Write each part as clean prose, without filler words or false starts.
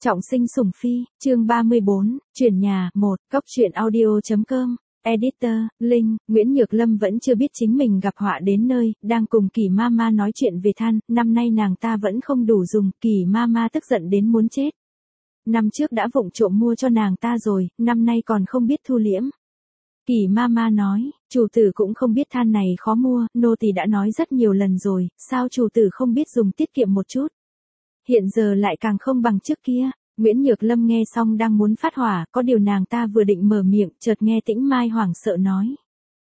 Trọng sinh sủng phi, chương 34, chuyển nhà, 1, Cốc truyện audio.com, Editor, Linh, Nguyễn Nhược Lâm vẫn chưa biết chính mình gặp họa đến nơi, đang cùng Kỳ Mama nói chuyện về than, năm nay nàng ta vẫn không đủ dùng, Kỳ Mama tức giận đến muốn chết. Năm trước đã vụng trộm mua cho nàng ta rồi, năm nay còn không biết thu liễm. Kỳ Mama nói, chủ tử cũng không biết than này khó mua, nô tỳ đã nói rất nhiều lần rồi, sao chủ tử không biết dùng tiết kiệm một chút. Hiện giờ lại càng không bằng trước kia. Nguyễn Nhược Lâm nghe xong đang muốn phát hỏa, có điều nàng ta vừa định mở miệng, chợt nghe Tĩnh Mai hoảng sợ nói.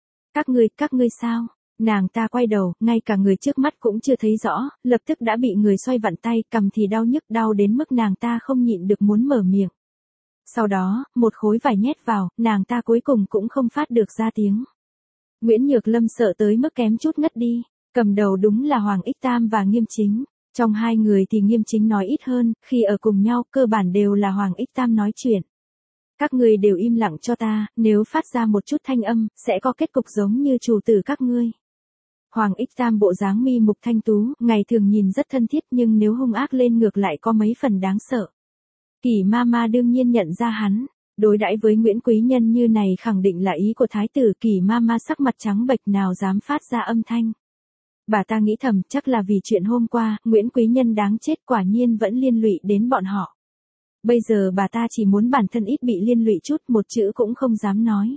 Các ngươi sao? Nàng ta quay đầu, ngay cả người trước mắt cũng chưa thấy rõ, lập tức đã bị người xoay vặn tay, cầm thì đau nhức đau đến mức nàng ta không nhịn được muốn mở miệng. Sau đó, một khối vải nhét vào, nàng ta cuối cùng cũng không phát được ra tiếng. Nguyễn Nhược Lâm sợ tới mức kém chút ngất đi, cầm đầu đúng là Hoàng Ích Tam và Nghiêm Chính. Trong hai người thì Nghiêm Chính nói ít hơn, khi ở cùng nhau cơ bản đều là Hoàng Ích Tam nói chuyện. Các ngươi đều im lặng cho ta, nếu phát ra một chút thanh âm, sẽ có kết cục giống như chủ tử các ngươi. Hoàng Ích Tam bộ dáng mi mục thanh tú, ngày thường nhìn rất thân thiết nhưng nếu hung ác lên ngược lại có mấy phần đáng sợ. Kỳ Mama đương nhiên nhận ra hắn, đối đãi với Nguyễn Quý Nhân như này khẳng định là ý của thái tử. Kỳ Mama sắc mặt trắng bệch nào dám phát ra âm thanh. Bà ta nghĩ thầm chắc là vì chuyện hôm qua, Nguyễn Quý Nhân đáng chết quả nhiên vẫn liên lụy đến bọn họ. Bây giờ bà ta chỉ muốn bản thân ít bị liên lụy chút, một chữ cũng không dám nói.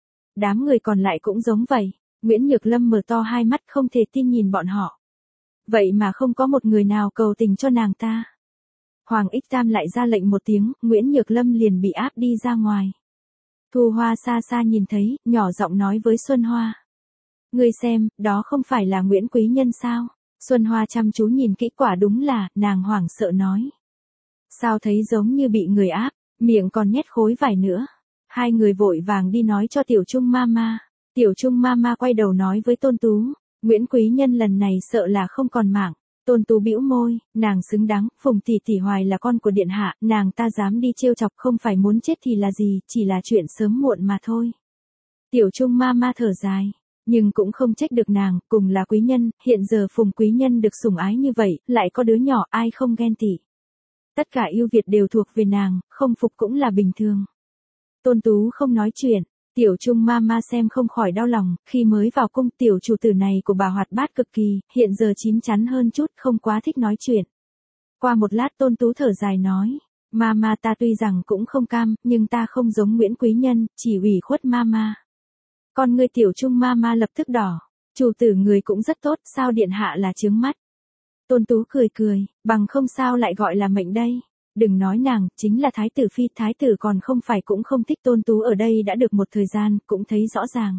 Đám người còn lại cũng giống vậy, Nguyễn Nhược Lâm mở to hai mắt không thể tin nhìn bọn họ. Vậy mà không có một người nào cầu tình cho nàng ta. Hoàng Ích Tam lại ra lệnh một tiếng, Nguyễn Nhược Lâm liền bị áp đi ra ngoài. Thu Hoa xa xa nhìn thấy, nhỏ giọng nói với Xuân Hoa. Ngươi xem, đó không phải là Nguyễn Quý Nhân sao? Xuân Hoa chăm chú nhìn kỹ quả đúng là, nàng hoảng sợ nói. Sao thấy giống như bị người áp, miệng còn nhét khối vải nữa. Hai người vội vàng đi nói cho Tiểu Trung Mama. Tiểu Trung Mama quay đầu nói với Tôn Tú. Nguyễn Quý Nhân lần này sợ là không còn mạng. Tôn Tú bĩu môi, nàng xứng đáng, Phùng tỷ tỷ Hoài là con của điện hạ, nàng ta dám đi trêu chọc không phải muốn chết thì là gì, chỉ là chuyện sớm muộn mà thôi. Tiểu Trung Mama thở dài. Nhưng cũng không trách được nàng, cùng là quý nhân, hiện giờ Phùng Quý Nhân được sủng ái như vậy, lại có đứa nhỏ ai không ghen tị. Tất cả ưu việt đều thuộc về nàng, không phục cũng là bình thường. Tôn Tú không nói chuyện, Tiểu Trung Mama xem không khỏi đau lòng, khi mới vào cung tiểu chủ tử này của bà hoạt bát cực kỳ, hiện giờ chín chắn hơn chút, không quá thích nói chuyện. Qua một lát Tôn Tú thở dài nói, Mama ta tuy rằng cũng không cam, nhưng ta không giống Nguyễn Quý Nhân, chỉ ủy khuất Mama. Con ngươi Tiểu Trung Mama lập tức đỏ, chủ tử người cũng rất tốt, sao điện hạ là chướng mắt. Tôn Tú cười cười, bằng không sao lại gọi là mệnh đây. Đừng nói nàng, chính là thái tử phi, thái tử còn không phải cũng không thích Tôn Tú ở đây đã được một thời gian, cũng thấy rõ ràng.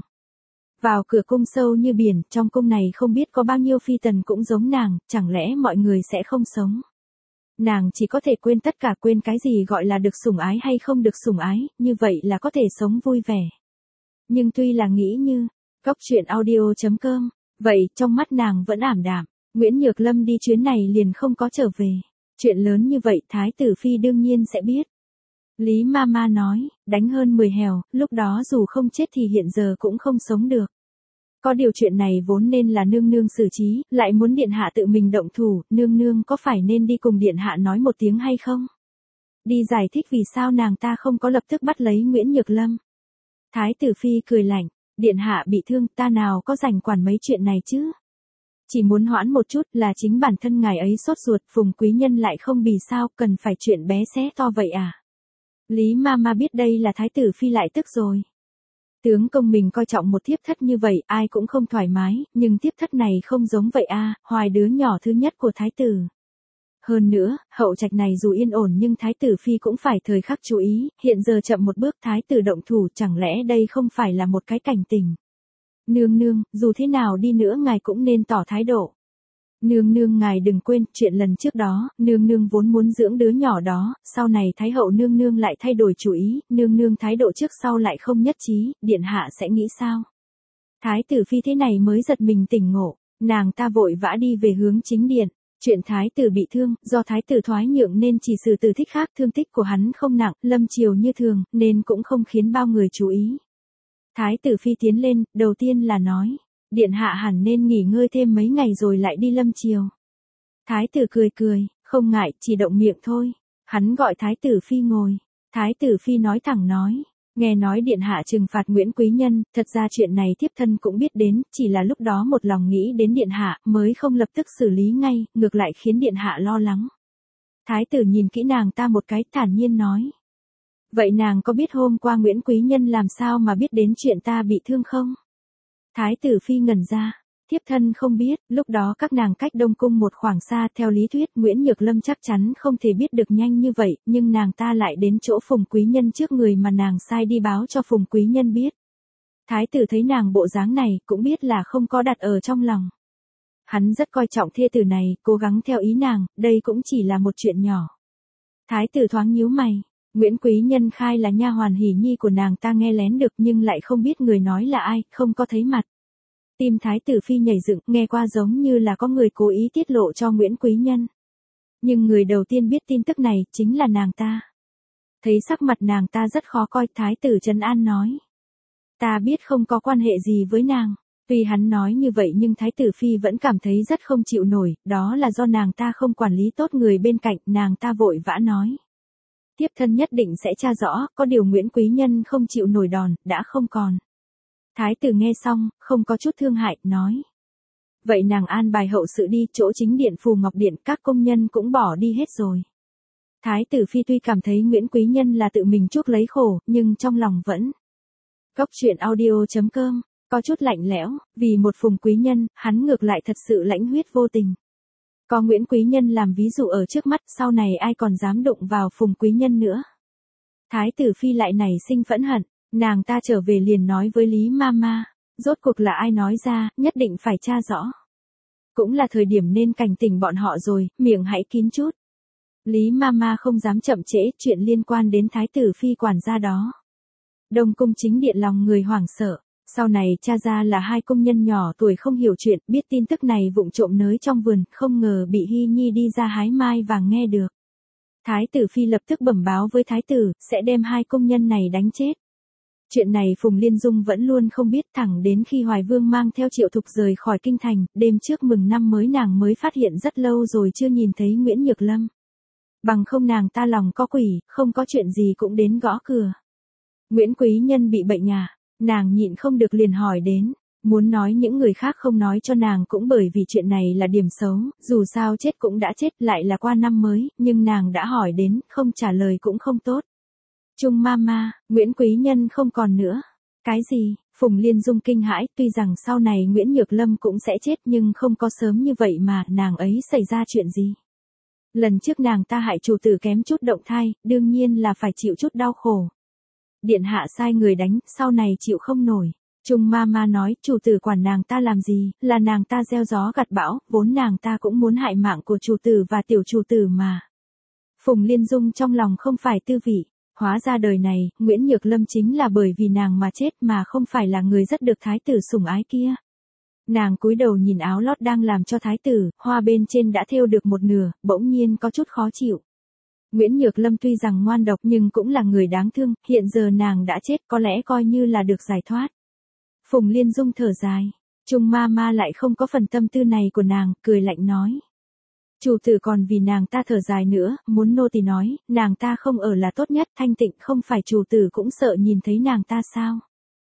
Vào cửa cung sâu như biển, trong cung này không biết có bao nhiêu phi tần cũng giống nàng, chẳng lẽ mọi người sẽ không sống. Nàng chỉ có thể quên tất cả, quên cái gì gọi là được sủng ái hay không được sủng ái, như vậy là có thể sống vui vẻ. Nhưng tuy là nghĩ như, Cốc truyện audio.com, vậy trong mắt nàng vẫn ảm đạm. Nguyễn Nhược Lâm đi chuyến này liền không có trở về. Chuyện lớn như vậy thái tử phi đương nhiên sẽ biết. Lý Mama nói, đánh hơn 10 hèo, lúc đó dù không chết thì hiện giờ cũng không sống được. Có điều chuyện này vốn nên là nương nương xử trí, lại muốn điện hạ tự mình động thủ, nương nương có phải nên đi cùng điện hạ nói một tiếng hay không? Đi giải thích vì sao nàng ta không có lập tức bắt lấy Nguyễn Nhược Lâm. Thái tử phi cười lạnh, điện hạ bị thương, ta nào có rảnh quản mấy chuyện này chứ? Chỉ muốn hoãn một chút là chính bản thân ngài ấy sốt ruột, Phùng Quý Nhân lại không bì sao, cần phải chuyện bé xé to vậy à? Lý Mama biết đây là thái tử phi lại tức rồi. Tướng công mình coi trọng một thiếp thất như vậy, ai cũng không thoải mái, nhưng thiếp thất này không giống vậy à, Hoài đứa nhỏ thứ nhất của thái tử. Hơn nữa, hậu trạch này dù yên ổn nhưng thái tử phi cũng phải thời khắc chú ý, hiện giờ chậm một bước thái tử động thủ, chẳng lẽ đây không phải là một cái cảnh tình. Nương nương, dù thế nào đi nữa ngài cũng nên tỏ thái độ. Nương nương ngài đừng quên, chuyện lần trước đó, nương nương vốn muốn dưỡng đứa nhỏ đó, sau này thái hậu nương nương lại thay đổi chủ ý, nương nương thái độ trước sau lại không nhất trí, điện hạ sẽ nghĩ sao? Thái tử phi thế này mới giật mình tỉnh ngộ, nàng ta vội vã đi về hướng chính điện. Chuyện thái tử bị thương, do thái tử thoái nhượng nên chỉ xử tử thích khác, thương tích của hắn không nặng, lâm triều như thường, nên cũng không khiến bao người chú ý. Thái tử phi tiến lên, đầu tiên là nói, điện hạ hẳn nên nghỉ ngơi thêm mấy ngày rồi lại đi lâm triều. Thái tử cười cười, không ngại, chỉ động miệng thôi. Hắn gọi Thái tử Phi ngồi. Thái tử Phi nói thẳng nói. Nghe nói điện hạ trừng phạt Nguyễn Quý Nhân, thật ra chuyện này thiếp thân cũng biết đến, chỉ là lúc đó một lòng nghĩ đến điện hạ, mới không lập tức xử lý ngay, ngược lại khiến điện hạ lo lắng. Thái tử nhìn kỹ nàng ta một cái, thản nhiên nói. Vậy nàng có biết hôm qua Nguyễn Quý Nhân làm sao mà biết đến chuyện ta bị thương không? Thái tử Phi ngẩn ra. Thiếp thân không biết, lúc đó các nàng cách Đông Cung một khoảng xa, theo lý thuyết Nguyễn Nhược Lâm chắc chắn không thể biết được nhanh như vậy, nhưng nàng ta lại đến chỗ Phùng Quý Nhân trước người mà nàng sai đi báo cho Phùng Quý Nhân biết. Thái tử thấy nàng bộ dáng này, cũng biết là không có đặt ở trong lòng. Hắn rất coi trọng thê tử này, cố gắng theo ý nàng, đây cũng chỉ là một chuyện nhỏ. Thái tử thoáng nhíu mày. Nguyễn Quý Nhân khai là nha hoàn hỉ nhi của nàng ta nghe lén được nhưng lại không biết người nói là ai, không có thấy mặt. Tim Thái tử Phi nhảy dựng, nghe qua giống như là có người cố ý tiết lộ cho Nguyễn Quý Nhân. Nhưng người đầu tiên biết tin tức này chính là nàng ta. Thấy sắc mặt nàng ta rất khó coi, Thái tử trấn an nói. Ta biết không có quan hệ gì với nàng. Tuy hắn nói như vậy nhưng Thái tử Phi vẫn cảm thấy rất không chịu nổi, đó là do nàng ta không quản lý tốt người bên cạnh, nàng ta vội vã nói. Tiếp thân nhất định sẽ tra rõ, có điều Nguyễn Quý Nhân không chịu nổi đòn, đã không còn. Thái tử nghe xong, không có chút thương hại, nói. Vậy nàng an bài hậu sự đi, chỗ chính điện Phù Ngọc Điện, các công nhân cũng bỏ đi hết rồi. Thái tử Phi tuy cảm thấy Nguyễn Quý Nhân là tự mình chuốc lấy khổ, nhưng trong lòng vẫn. Cốc truyện audio.com, có chút lạnh lẽo, vì một Phùng Quý Nhân, hắn ngược lại thật sự lãnh huyết vô tình. Có Nguyễn Quý Nhân làm ví dụ ở trước mắt, sau này ai còn dám đụng vào Phùng Quý Nhân nữa. Thái tử Phi lại nảy sinh phẫn hận, nàng ta trở về liền nói với Lý Mama, rốt cuộc là ai nói ra, nhất định phải tra rõ. Cũng là thời điểm nên cảnh tỉnh bọn họ rồi, miệng hãy kín chút. Lý Mama không dám chậm trễ, chuyện liên quan đến Thái tử Phi quản gia đó. Đông Cung chính điện lòng người hoảng sợ. Sau này cha ra là hai công nhân nhỏ tuổi không hiểu chuyện, biết tin tức này vụng trộm nới trong vườn, không ngờ bị Hy Nhi đi ra hái mai vàng nghe được. Thái tử Phi lập tức bẩm báo với thái tử, sẽ đem hai công nhân này đánh chết. Chuyện này Phùng Liên Dung vẫn luôn không biết, thẳng đến khi Hoài Vương mang theo Triệu Thục rời khỏi kinh thành, đêm trước mừng năm mới nàng mới phát hiện rất lâu rồi chưa nhìn thấy Nguyễn Nhược Lâm. Bằng không nàng ta lòng có quỷ, không có chuyện gì cũng đến gõ cửa. Nguyễn Quý Nhân bị bệnh à? Nàng nhịn không được liền hỏi đến, muốn nói những người khác không nói cho nàng cũng bởi vì chuyện này là điểm xấu, dù sao chết cũng đã chết, lại là qua năm mới, nhưng nàng đã hỏi đến, không trả lời cũng không tốt. Trung Mama, Nguyễn Quý Nhân không còn nữa. Cái gì? Phùng Liên Dung kinh hãi, tuy rằng sau này Nguyễn Nhược Lâm cũng sẽ chết nhưng không có sớm như vậy mà, nàng ấy xảy ra chuyện gì? Lần trước nàng ta hại chủ tử kém chút động thai, đương nhiên là phải chịu chút đau khổ. Điện hạ sai người đánh, sau này chịu không nổi. Trung Mama nói, chủ tử quản nàng ta làm gì, là nàng ta gieo gió gặt bão, vốn nàng ta cũng muốn hại mạng của chủ tử và tiểu chủ tử mà. Phùng Liên Dung trong lòng không phải tư vị, hóa ra đời này, Nguyễn Nhược Lâm chính là bởi vì nàng mà chết mà không phải là người rất được thái tử sủng ái kia. Nàng cúi đầu nhìn áo lót đang làm cho thái tử, hoa bên trên đã thêu được một nửa, bỗng nhiên có chút khó chịu. Nguyễn Nhược Lâm tuy rằng ngoan độc nhưng cũng là người đáng thương, hiện giờ nàng đã chết có lẽ coi như là được giải thoát. Phùng Liên Dung thở dài, Trung Mama lại không có phần tâm tư này của nàng, cười lạnh nói. Chủ tử còn vì nàng ta thở dài nữa, muốn nô tỳ nói, nàng ta không ở là tốt nhất, thanh tịnh không phải chủ tử cũng sợ nhìn thấy nàng ta sao.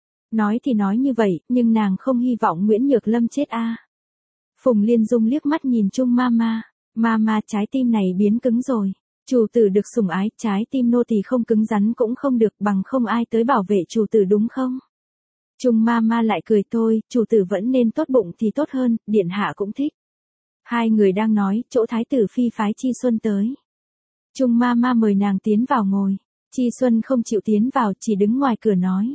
Nói thì nói như vậy, nhưng nàng không hy vọng Nguyễn Nhược Lâm chết a. Phùng Liên Dung liếc mắt nhìn Trung Mama, Mama trái tim này biến cứng rồi. Chủ tử được sủng ái, trái tim nô tỳ không cứng rắn cũng không được, bằng không ai tới bảo vệ chủ tử đúng không? Trung Mama lại cười, thôi, chủ tử vẫn nên tốt bụng thì tốt hơn, điện hạ cũng thích. Hai người đang nói, chỗ thái tử Phi phái Chi Xuân tới. Trung Mama mời nàng tiến vào ngồi. Chi Xuân không chịu tiến vào, chỉ đứng ngoài cửa nói.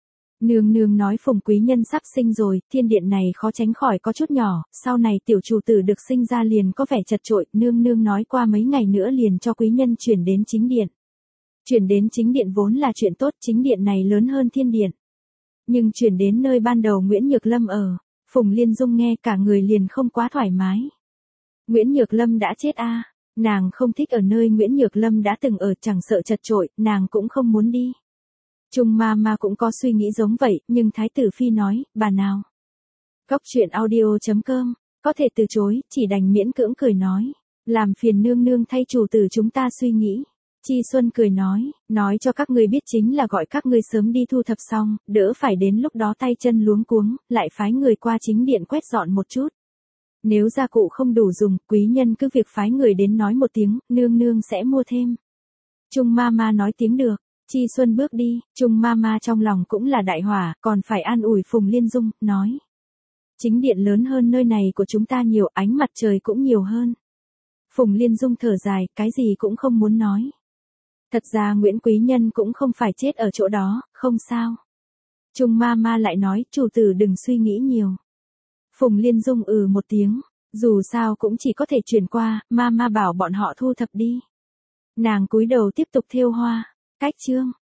Nương nương nói Phùng Quý Nhân sắp sinh rồi, thiên điện này khó tránh khỏi có chút nhỏ, sau này tiểu chủ tử được sinh ra liền có vẻ chật chội, nương nương nói qua mấy ngày nữa liền cho Quý Nhân chuyển đến chính điện. Chuyển đến chính điện vốn là chuyện tốt, chính điện này lớn hơn thiên điện. Nhưng chuyển đến nơi ban đầu Nguyễn Nhược Lâm ở, Phùng Liên Dung nghe cả người liền không quá thoải mái. Nguyễn Nhược Lâm đã chết a, nàng không thích ở nơi Nguyễn Nhược Lâm đã từng ở, chẳng sợ chật chội, nàng cũng không muốn đi. Trung Mama cũng có suy nghĩ giống vậy, nhưng thái tử Phi nói, bà nào. Cốc truyện audio.com, có thể từ chối, chỉ đành miễn cưỡng cười nói. Làm phiền nương nương thay chủ tử chúng ta suy nghĩ. Chi Xuân cười nói cho các ngươi biết chính là gọi các ngươi sớm đi thu thập xong, đỡ phải đến lúc đó tay chân luống cuống, lại phái người qua chính điện quét dọn một chút. Nếu gia cụ không đủ dùng, quý nhân cứ việc phái người đến nói một tiếng, nương nương sẽ mua thêm. Trung Mama nói tiếng được. Chi Xuân bước đi, Trung Mama trong lòng cũng là đại hỏa, còn phải an ủi Phùng Liên Dung, nói. Chính điện lớn hơn nơi này của chúng ta nhiều, ánh mặt trời cũng nhiều hơn. Phùng Liên Dung thở dài, cái gì cũng không muốn nói. Thật ra Nguyễn Quý Nhân cũng không phải chết ở chỗ đó, không sao. Trung Mama lại nói, chủ tử đừng suy nghĩ nhiều. Phùng Liên Dung một tiếng, dù sao cũng chỉ có thể chuyển qua, Mama bảo bọn họ thu thập đi. Nàng cúi đầu tiếp tục thêu hoa, cách chương.